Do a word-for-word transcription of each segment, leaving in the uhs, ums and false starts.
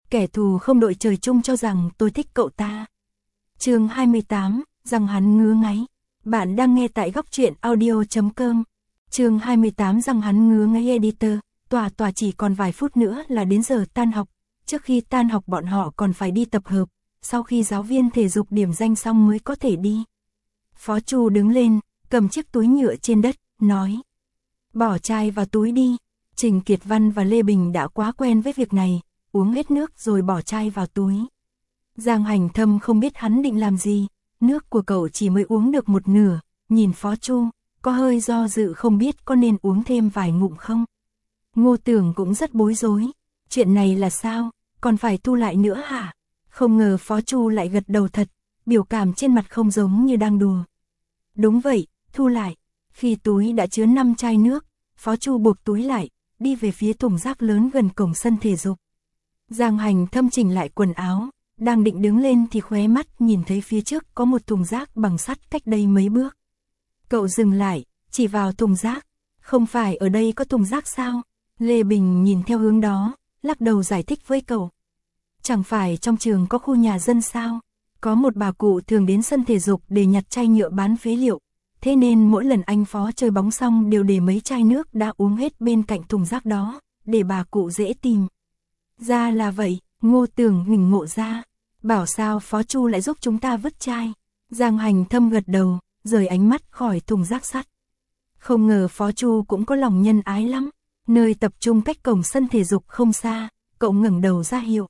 kẻ thù không đội trời chung cho rằng tôi thích cậu ta. Chương hai mươi tám, rằng hắn ngứa ngáy. Bạn đang nghe tại góc truyện audio chấm com. Chương hai mươi tám, rằng hắn ngứa ngáy editor. Tòa tòa chỉ còn vài phút nữa là đến giờ tan học. Trước khi tan học bọn họ còn phải đi tập hợp. Sau khi giáo viên thể dục điểm danh xong mới có thể đi. Phó Chu đứng lên, cầm chiếc túi nhựa trên đất, nói. Bỏ chai vào túi đi. Trình Kiệt Văn và Lê Bình đã quá quen với việc này, uống hết nước rồi bỏ chai vào túi. Giang Hành Thâm không biết hắn định làm gì, nước của cậu chỉ mới uống được một nửa, nhìn Phó Chu, có hơi do dự không biết có nên uống thêm vài ngụm không. Ngô Tưởng cũng rất bối rối, chuyện này là sao, còn phải thu lại nữa hả? Không ngờ Phó Chu lại gật đầu thật, biểu cảm trên mặt không giống như đang đùa. Đúng vậy, thu lại. Khi túi đã chứa năm chai nước, Phó Chu buộc túi lại, đi về phía thùng rác lớn gần cổng sân thể dục. Giang Hành Thâm chỉnh lại quần áo, đang định đứng lên thì khóe mắt nhìn thấy phía trước có một thùng rác bằng sắt cách đây mấy bước. Cậu dừng lại, chỉ vào thùng rác. Không phải ở đây có thùng rác sao? Lê Bình nhìn theo hướng đó, lắc đầu giải thích với cậu. Chẳng phải trong trường có khu nhà dân sao? Có một bà cụ thường đến sân thể dục để nhặt chai nhựa bán phế liệu. Thế nên mỗi lần anh Phó chơi bóng xong đều để mấy chai nước đã uống hết bên cạnh thùng rác đó, để bà cụ dễ tìm. Ra là vậy, Ngô Tưởng ngỉnh ngộ ra. Bảo sao Phó Chu lại giúp chúng ta vứt chai. Giang Hành Thâm gật đầu, rời ánh mắt khỏi thùng rác sắt. Không ngờ Phó Chu cũng có lòng nhân ái lắm. Nơi tập trung cách cổng sân thể dục không xa, cậu ngẩng đầu ra hiệu.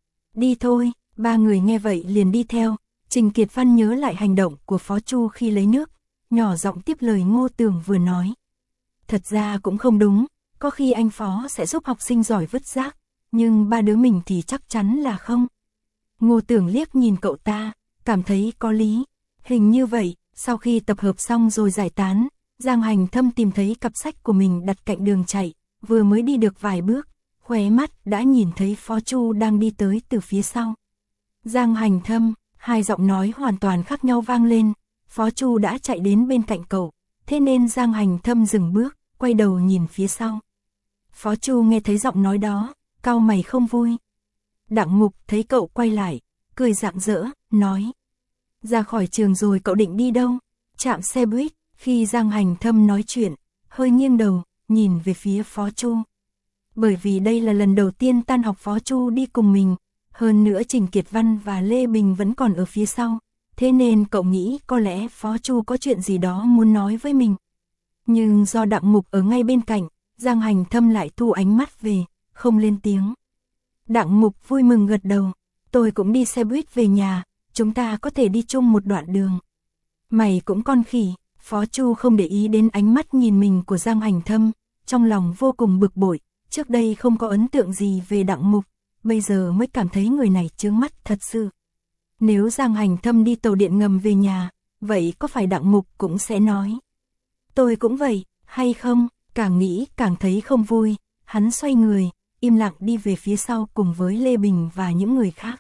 Đi thôi, ba người nghe vậy liền đi theo. Trình Kiệt Văn nhớ lại hành động của Phó Chu khi lấy nước, nhỏ giọng tiếp lời Ngô Tưởng vừa nói. Thật ra cũng không đúng, có khi anh Phó sẽ giúp học sinh giỏi vứt rác, nhưng ba đứa mình thì chắc chắn là không. Ngô Tưởng liếc nhìn cậu ta, cảm thấy có lý. Hình như vậy, sau khi tập hợp xong rồi giải tán, Giang Hành Thâm tìm thấy cặp sách của mình đặt cạnh đường chạy, vừa mới đi được vài bước, khóe mắt đã nhìn thấy Phó Chu đang đi tới từ phía sau. Giang Hành Thâm, hai giọng nói hoàn toàn khác nhau vang lên. Phó Chu đã chạy đến bên cạnh cậu, thế nên Giang Hành Thâm dừng bước, quay đầu nhìn phía sau. Phó Chu nghe thấy giọng nói đó, cau mày không vui. Đặng Mục thấy cậu quay lại, cười rạng rỡ, nói. Ra khỏi trường rồi cậu định đi đâu? Trạm xe buýt. Khi Giang Hành Thâm nói chuyện, hơi nghiêng đầu, nhìn về phía Phó Chu. Bởi vì đây là lần đầu tiên tan học Phó Chu đi cùng mình, hơn nữa Trình Kiệt Văn và Lê Bình vẫn còn ở phía sau. Thế nên cậu nghĩ có lẽ Phó Chu có chuyện gì đó muốn nói với mình. Nhưng do Đặng Mục ở ngay bên cạnh, Giang Hành Thâm lại thu ánh mắt về, không lên tiếng. Đặng Mục vui mừng gật đầu. Tôi cũng đi xe buýt về nhà, chúng ta có thể đi chung một đoạn đường. Mày cũng con khỉ. Phó Chu không để ý đến ánh mắt nhìn mình của Giang Hành Thâm, trong lòng vô cùng bực bội. Trước đây không có ấn tượng gì về Đặng Mục, bây giờ mới cảm thấy người này chướng mắt thật sự. Nếu Giang Hành Thâm đi tàu điện ngầm về nhà, vậy có phải Đặng Mục cũng sẽ nói. Tôi cũng vậy, hay không? Càng nghĩ càng thấy không vui, hắn xoay người, im lặng đi về phía sau cùng với Lê Bình và những người khác.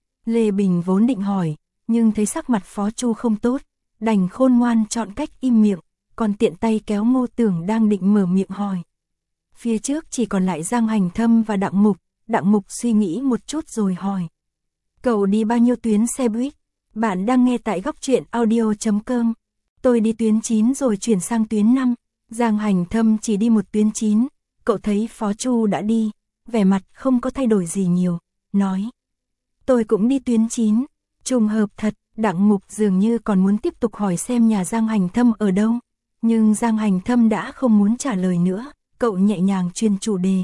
Lê Bình vốn định hỏi, nhưng thấy sắc mặt Phó Chu không tốt, đành khôn ngoan chọn cách im miệng, còn tiện tay kéo Ngô Tưởng đang định mở miệng hỏi. Phía trước chỉ còn lại Giang Hành Thâm và Đặng Mục, Đặng Mục suy nghĩ một chút rồi hỏi. Cậu đi bao nhiêu tuyến xe buýt? Bạn đang nghe tại góc truyện audio chấm com. Tôi đi tuyến chín rồi chuyển sang tuyến năm. Giang Hành Thâm chỉ đi một tuyến chín. Cậu thấy Phó Chu đã đi, vẻ mặt không có thay đổi gì nhiều, nói. Tôi cũng đi tuyến chín. Trùng hợp thật, Đặng Mục dường như còn muốn tiếp tục hỏi xem nhà Giang Hành Thâm ở đâu. Nhưng Giang Hành Thâm đã không muốn trả lời nữa, cậu nhẹ nhàng chuyển chủ đề.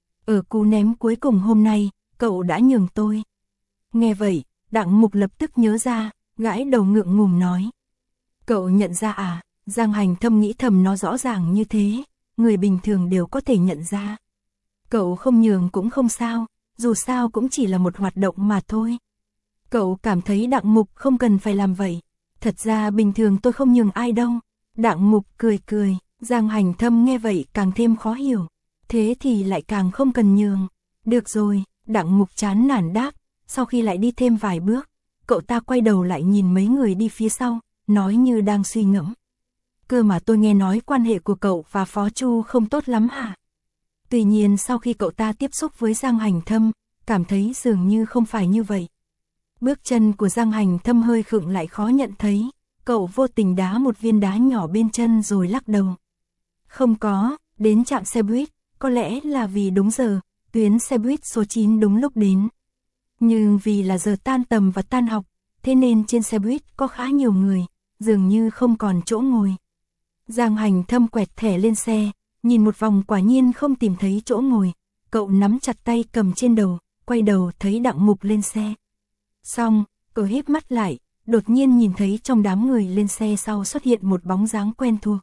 Ở cú ném cuối cùng hôm nay, cậu đã nhường tôi. Nghe vậy, Đặng Mục lập tức nhớ ra, gãi đầu ngượng ngùng nói. Cậu nhận ra à? Giang Hành Thâm nghĩ thầm nó rõ ràng như thế, người bình thường đều có thể nhận ra. Cậu không nhường cũng không sao, dù sao cũng chỉ là một hoạt động mà thôi. Cậu cảm thấy Đặng Mục không cần phải làm vậy. Thật ra bình thường tôi không nhường ai đâu. Đặng Mục cười cười, Giang Hành Thâm nghe vậy càng thêm khó hiểu. Thế thì lại càng không cần nhường. Được rồi, Đặng Mục chán nản đáp, sau khi lại đi thêm vài bước, cậu ta quay đầu lại nhìn mấy người đi phía sau, nói như đang suy ngẫm. Cơ mà tôi nghe nói quan hệ của cậu và Phó Chu không tốt lắm hả? Tuy nhiên sau khi cậu ta tiếp xúc với Giang Hành Thâm, cảm thấy dường như không phải như vậy. Bước chân của Giang Hành Thâm hơi khựng lại khó nhận thấy, cậu vô tình đá một viên đá nhỏ bên chân rồi lắc đầu. Không có, đến trạm xe buýt, có lẽ là vì đúng giờ, tuyến xe buýt số chín đúng lúc đến. Nhưng vì là giờ tan tầm và tan học, thế nên trên xe buýt có khá nhiều người, dường như không còn chỗ ngồi. Giang Hành Thâm quẹt thẻ lên xe, nhìn một vòng quả nhiên không tìm thấy chỗ ngồi, cậu nắm chặt tay cầm trên đầu, quay đầu thấy Đặng Mục lên xe. Xong, cậu híp mắt lại, đột nhiên nhìn thấy trong đám người lên xe sau xuất hiện một bóng dáng quen thuộc.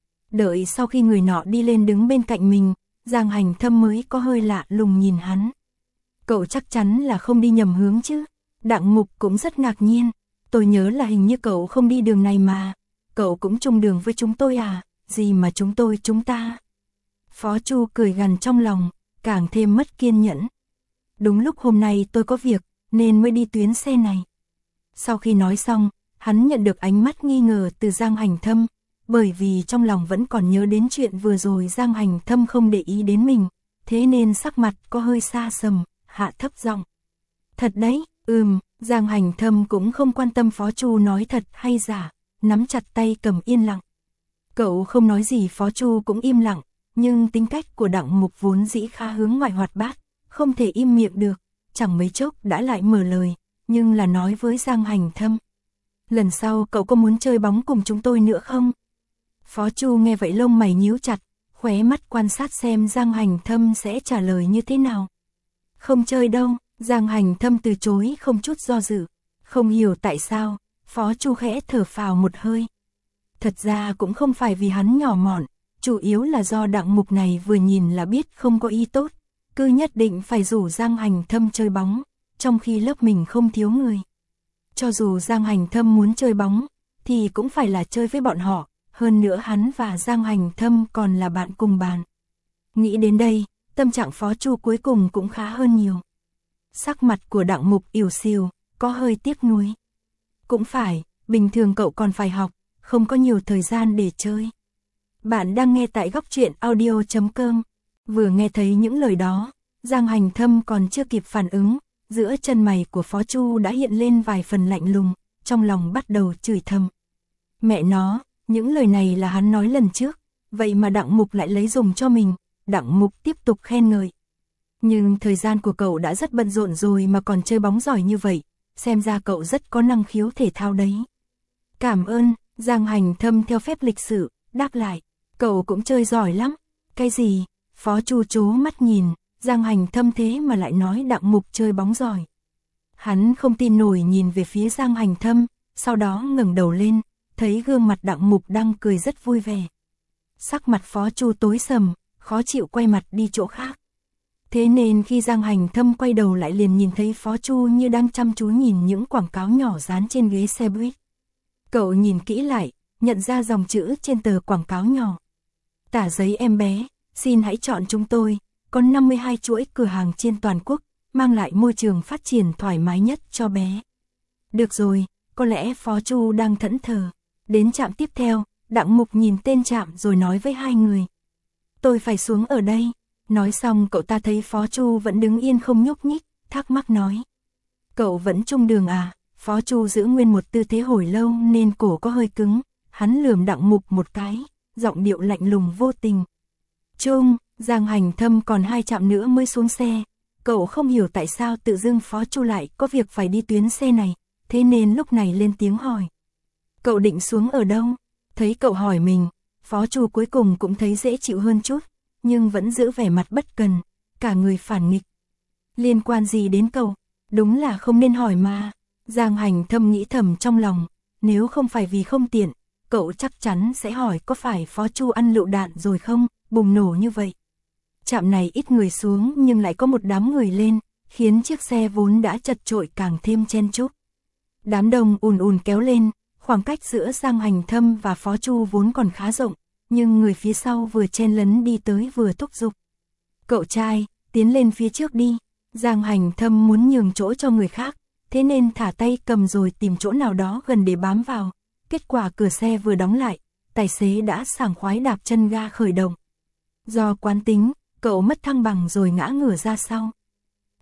Đợi sau khi người nọ đi lên đứng bên cạnh mình, Giang Hành Thâm mới có hơi lạ lùng nhìn hắn. Cậu chắc chắn là không đi nhầm hướng chứ? Đặng Mục cũng rất ngạc nhiên, tôi nhớ là hình như cậu không đi đường này mà, cậu cũng chung đường với chúng tôi à, gì mà chúng tôi chúng ta. Phó Chu cười gằn trong lòng, càng thêm mất kiên nhẫn. Đúng lúc hôm nay tôi có việc, nên mới đi tuyến xe này. Sau khi nói xong, hắn nhận được ánh mắt nghi ngờ từ Giang Hành Thâm, bởi vì trong lòng vẫn còn nhớ đến chuyện vừa rồi Giang Hành Thâm không để ý đến mình, thế nên sắc mặt có hơi xa sầm, hạ thấp giọng. Thật đấy, ừm, Giang Hành Thâm cũng không quan tâm Phó Chu nói thật hay giả, nắm chặt tay cầm yên lặng. Cậu không nói gì Phó Chu cũng im lặng, nhưng tính cách của Đặng Mục vốn dĩ khá hướng ngoại hoạt bát, không thể im miệng được, chẳng mấy chốc đã lại mở lời, nhưng là nói với Giang Hành Thâm. Lần sau cậu có muốn chơi bóng cùng chúng tôi nữa không? Phó Chu nghe vậy lông mày nhíu chặt, khóe mắt quan sát xem Giang Hành Thâm sẽ trả lời như thế nào. Không chơi đâu, Giang Hành Thâm từ chối không chút do dự. Không hiểu tại sao, Phó Chu khẽ thở phào một hơi. Thật ra cũng không phải vì hắn nhỏ mọn, chủ yếu là do Đặng Mục này vừa nhìn là biết không có ý tốt, cứ nhất định phải rủ Giang Hành Thâm chơi bóng, trong khi lớp mình không thiếu người. Cho dù Giang Hành Thâm muốn chơi bóng, thì cũng phải là chơi với bọn họ, hơn nữa hắn và Giang Hành Thâm còn là bạn cùng bàn. Nghĩ đến đây, tâm trạng Phó Chu cuối cùng cũng khá hơn nhiều. Sắc mặt của Đặng Mục ỉu xìu, có hơi tiếc nuối. Cũng phải, bình thường cậu còn phải học, không có nhiều thời gian để chơi. Bạn đang nghe tại góc truyện audio chấm com. Vừa nghe thấy những lời đó, Giang Hành Thâm còn chưa kịp phản ứng, giữa chân mày của Phó Chu đã hiện lên vài phần lạnh lùng, trong lòng bắt đầu chửi thầm. Mẹ nó, những lời này là hắn nói lần trước, vậy mà Đặng Mục lại lấy dùng cho mình. Đặng Mục tiếp tục khen ngợi. Nhưng thời gian của cậu đã rất bận rộn rồi mà còn chơi bóng giỏi như vậy, xem ra cậu rất có năng khiếu thể thao đấy. Cảm ơn, Giang Hành Thâm theo phép lịch sự, đáp lại. Cậu cũng chơi giỏi lắm. Cái gì? Phó Chu chố mắt nhìn, Giang Hành Thâm thế mà lại nói Đặng Mục chơi bóng giỏi. Hắn không tin nổi nhìn về phía Giang Hành Thâm, sau đó ngẩng đầu lên, thấy gương mặt Đặng Mục đang cười rất vui vẻ. Sắc mặt Phó Chu tối sầm, khó chịu quay mặt đi chỗ khác. Thế nên khi Giang Hành Thâm quay đầu lại liền nhìn thấy Phó Chu như đang chăm chú nhìn những quảng cáo nhỏ dán trên ghế xe buýt. Cậu nhìn kỹ lại, nhận ra dòng chữ trên tờ quảng cáo nhỏ. Tả giấy em bé, xin hãy chọn chúng tôi, có năm mươi hai chuỗi cửa hàng trên toàn quốc, mang lại môi trường phát triển thoải mái nhất cho bé. Được rồi, có lẽ Phó Chu đang thẫn thờ. Đến trạm tiếp theo, Đặng Mục nhìn tên trạm rồi nói với hai người. Tôi phải xuống ở đây. Nói xong cậu ta thấy Phó Chu vẫn đứng yên không nhúc nhích, thắc mắc nói. Cậu vẫn chung đường à? Phó Chu giữ nguyên một tư thế hồi lâu nên cổ có hơi cứng, hắn lườm Đặng Mục một cái, giọng điệu lạnh lùng vô tình. Chung, Giang Hành Thâm còn hai trạm nữa mới xuống xe, cậu không hiểu tại sao tự dưng Phó Chu lại có việc phải đi tuyến xe này, thế nên lúc này lên tiếng hỏi. Cậu định xuống ở đâu? Thấy cậu hỏi mình, Phó Chu cuối cùng cũng thấy dễ chịu hơn chút, nhưng vẫn giữ vẻ mặt bất cần, cả người phản nghịch. Liên quan gì đến cậu? Đúng là không nên hỏi mà. Giang Hành Thâm nghĩ thầm trong lòng, nếu không phải vì không tiện, cậu chắc chắn sẽ hỏi có phải Phó Chu ăn lựu đạn rồi không, bùng nổ như vậy. Trạm này ít người xuống nhưng lại có một đám người lên, khiến chiếc xe vốn đã chật chội càng thêm chen chúc. Đám đông ùn ùn kéo lên, khoảng cách giữa Giang Hành Thâm và Phó Chu vốn còn khá rộng, nhưng người phía sau vừa chen lấn đi tới vừa thúc giục. Cậu trai, tiến lên phía trước đi. Giang Hành Thâm muốn nhường chỗ cho người khác, thế nên thả tay cầm rồi tìm chỗ nào đó gần để bám vào. Kết quả cửa xe vừa đóng lại, tài xế đã sảng khoái đạp chân ga khởi động. Do quán tính, cậu mất thăng bằng rồi ngã ngửa ra sau.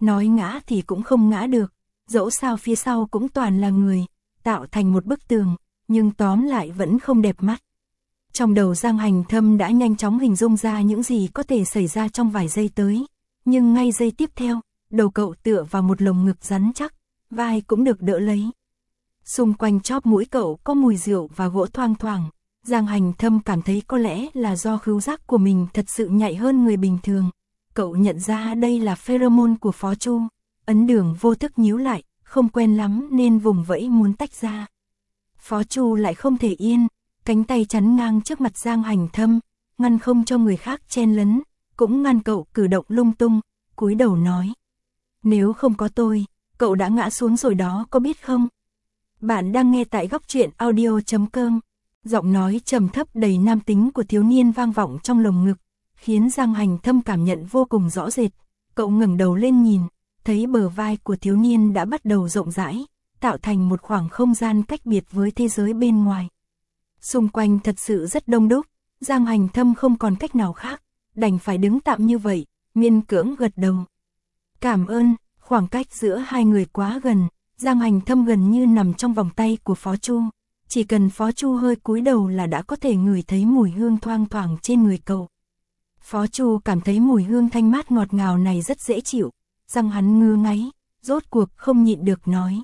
nói ngã thì cũng không ngã được, dẫu sao phía sau cũng toàn là người, tạo thành một bức tường, nhưng tóm lại vẫn không đẹp mắt. Trong đầu Giang Hành Thâm đã nhanh chóng hình dung ra những gì có thể xảy ra trong vài giây tới, nhưng ngay giây tiếp theo, đầu cậu tựa vào một lồng ngực rắn chắc, vai cũng được đỡ lấy. Xung quanh chóp mũi cậu có mùi rượu và gỗ thoang thoảng, Giang Hành Thâm cảm thấy có lẽ là do khứu giác của mình thật sự nhạy hơn người bình thường. Cậu nhận ra đây là pheromone của Phó Chu, ấn đường vô thức nhíu lại, không quen lắm nên vùng vẫy muốn tách ra. Phó Chu lại không thể yên, cánh tay chắn ngang trước mặt Giang Hành Thâm, ngăn không cho người khác chen lấn, cũng ngăn cậu cử động lung tung, cúi đầu nói. Nếu không có tôi, cậu đã ngã xuống rồi đó có biết không? Bạn đang nghe tại góc truyện audio chấm com. Giọng nói trầm thấp đầy nam tính của thiếu niên vang vọng trong lồng ngực, khiến Giang Hành Thâm cảm nhận vô cùng rõ rệt. Cậu ngẩng đầu lên nhìn, thấy bờ vai của thiếu niên đã bắt đầu rộng rãi, tạo thành một khoảng không gian cách biệt với thế giới bên ngoài. Xung quanh thật sự rất đông đúc, Giang Hành Thâm không còn cách nào khác, đành phải đứng tạm như vậy, miễn cưỡng gật đầu. Cảm ơn, khoảng cách giữa hai người quá gần, Giang Hành Thâm gần như nằm trong vòng tay của Phó Chu. Chỉ cần Phó Chu hơi cúi đầu là đã có thể ngửi thấy mùi hương thoang thoảng trên người cậu. Phó Chu cảm thấy mùi hương thanh mát ngọt ngào này rất dễ chịu, răng hắn ngứa ngáy, rốt cuộc không nhịn được nói.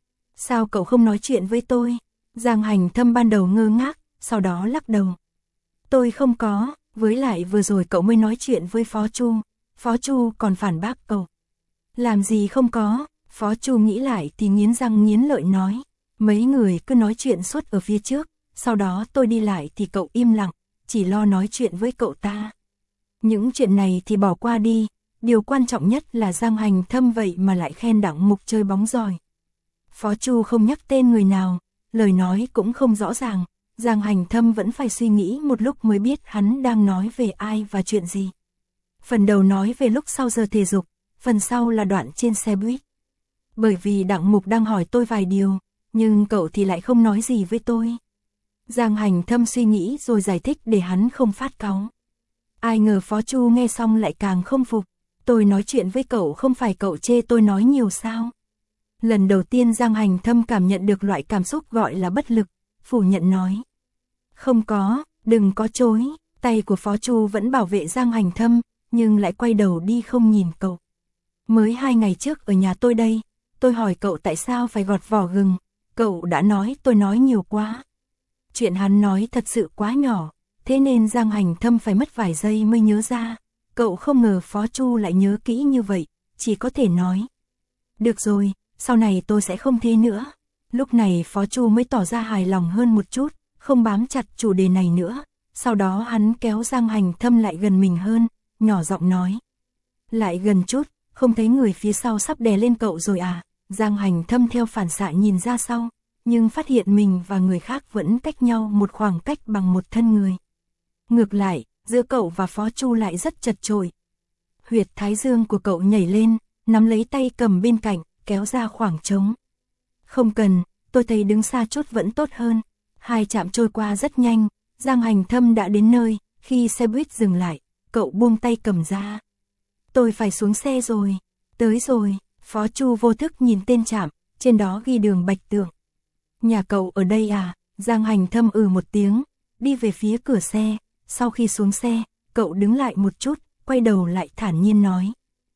Sao cậu không nói chuyện với tôi? Giang Hành Thâm ban đầu ngơ ngác, sau đó lắc đầu. Tôi không có, với lại vừa rồi cậu mới nói chuyện với Phó Chu, Phó Chu còn phản bác cậu. Làm gì không có, Phó Chu nghĩ lại thì nghiến răng nghiến lợi nói. Mấy người cứ nói chuyện suốt ở phía trước, sau đó tôi đi lại thì cậu im lặng, chỉ lo nói chuyện với cậu ta. Những chuyện này thì bỏ qua đi, điều quan trọng nhất là Giang Hành Thâm vậy mà lại khen Đặng Mục chơi bóng giỏi. Phó Chu không nhắc tên người nào, lời nói cũng không rõ ràng, Giang Hành Thâm vẫn phải suy nghĩ một lúc mới biết hắn đang nói về ai và chuyện gì. Phần đầu nói về lúc sau giờ thể dục, phần sau là đoạn trên xe buýt. Bởi vì Đặng Mục đang hỏi tôi vài điều, nhưng cậu thì lại không nói gì với tôi. Giang Hành Thâm suy nghĩ rồi giải thích để hắn không phát cáu. Ai ngờ Phó Chu nghe xong lại càng không phục. Tôi nói chuyện với cậu không phải cậu chê tôi nói nhiều sao? Lần đầu tiên Giang Hành Thâm cảm nhận được loại cảm xúc gọi là bất lực, phủ nhận nói. Không có, đừng có chối. Tay của Phó Chu vẫn bảo vệ Giang Hành Thâm, nhưng lại quay đầu đi không nhìn cậu. Mới hai ngày trước ở nhà tôi đây, tôi hỏi cậu tại sao phải gọt vỏ gừng. Cậu đã nói tôi nói nhiều quá. Chuyện hắn nói thật sự quá nhỏ, thế nên Giang Hành Thâm phải mất vài giây mới nhớ ra. Cậu không ngờ Phó Chu lại nhớ kỹ như vậy, chỉ có thể nói. Được rồi, sau này tôi sẽ không thế nữa. Lúc này Phó Chu mới tỏ ra hài lòng hơn một chút, không bám chặt chủ đề này nữa. Sau đó hắn kéo Giang Hành Thâm lại gần mình hơn, nhỏ giọng nói. Lại gần chút, không thấy người phía sau sắp đè lên cậu rồi à? Giang Hành Thâm theo phản xạ nhìn ra sau, nhưng phát hiện mình và người khác vẫn cách nhau một khoảng cách bằng một thân người. Ngược lại, giữa cậu và Phó Chu lại rất chật chội. Huyệt thái dương của cậu nhảy lên, nắm lấy tay cầm bên cạnh, kéo ra khoảng trống. Không cần, tôi thấy đứng xa chút vẫn tốt hơn. Hai chạm trôi qua rất nhanh, Giang Hành Thâm đã đến nơi, khi xe buýt dừng lại, cậu buông tay cầm ra. Tôi phải xuống xe rồi, tới rồi. Phó Chu vô thức nhìn tên trạm, trên đó ghi đường Bạch Tượng. Nhà cậu ở đây à? Giang Hành Thâm ừ một tiếng, đi về phía cửa xe. Sau khi xuống xe, cậu đứng lại một chút, quay đầu lại thản nhiên nói.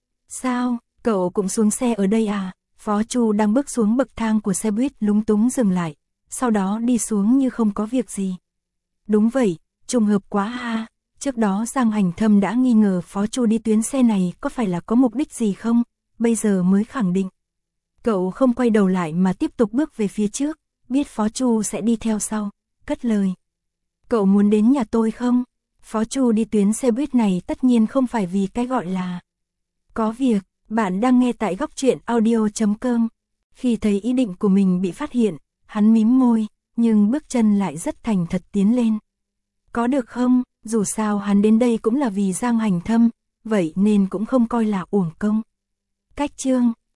Sao, cậu cũng xuống xe ở đây à? Phó Chu đang bước xuống bậc thang của xe buýt lúng túng dừng lại, sau đó đi xuống như không có việc gì. Đúng vậy, trùng hợp quá ha. Trước đó Giang Hành Thâm đã nghi ngờ Phó Chu đi tuyến xe này có phải là có mục đích gì không? Bây giờ mới khẳng định. Cậu không quay đầu lại mà tiếp tục bước về phía trước, biết Phó Chu sẽ đi theo sau, cất lời. Cậu muốn đến nhà tôi không? Phó Chu đi tuyến xe buýt này tất nhiên không phải vì cái gọi là có việc. Bạn đang nghe tại góc truyện audio chấm com. Khi thấy ý định của mình bị phát hiện, hắn mím môi, nhưng bước chân lại rất thành thật tiến lên. Có được không? Dù sao hắn đến đây cũng là vì Giang Hành Thâm, vậy nên cũng không coi là uổng công. Cách chương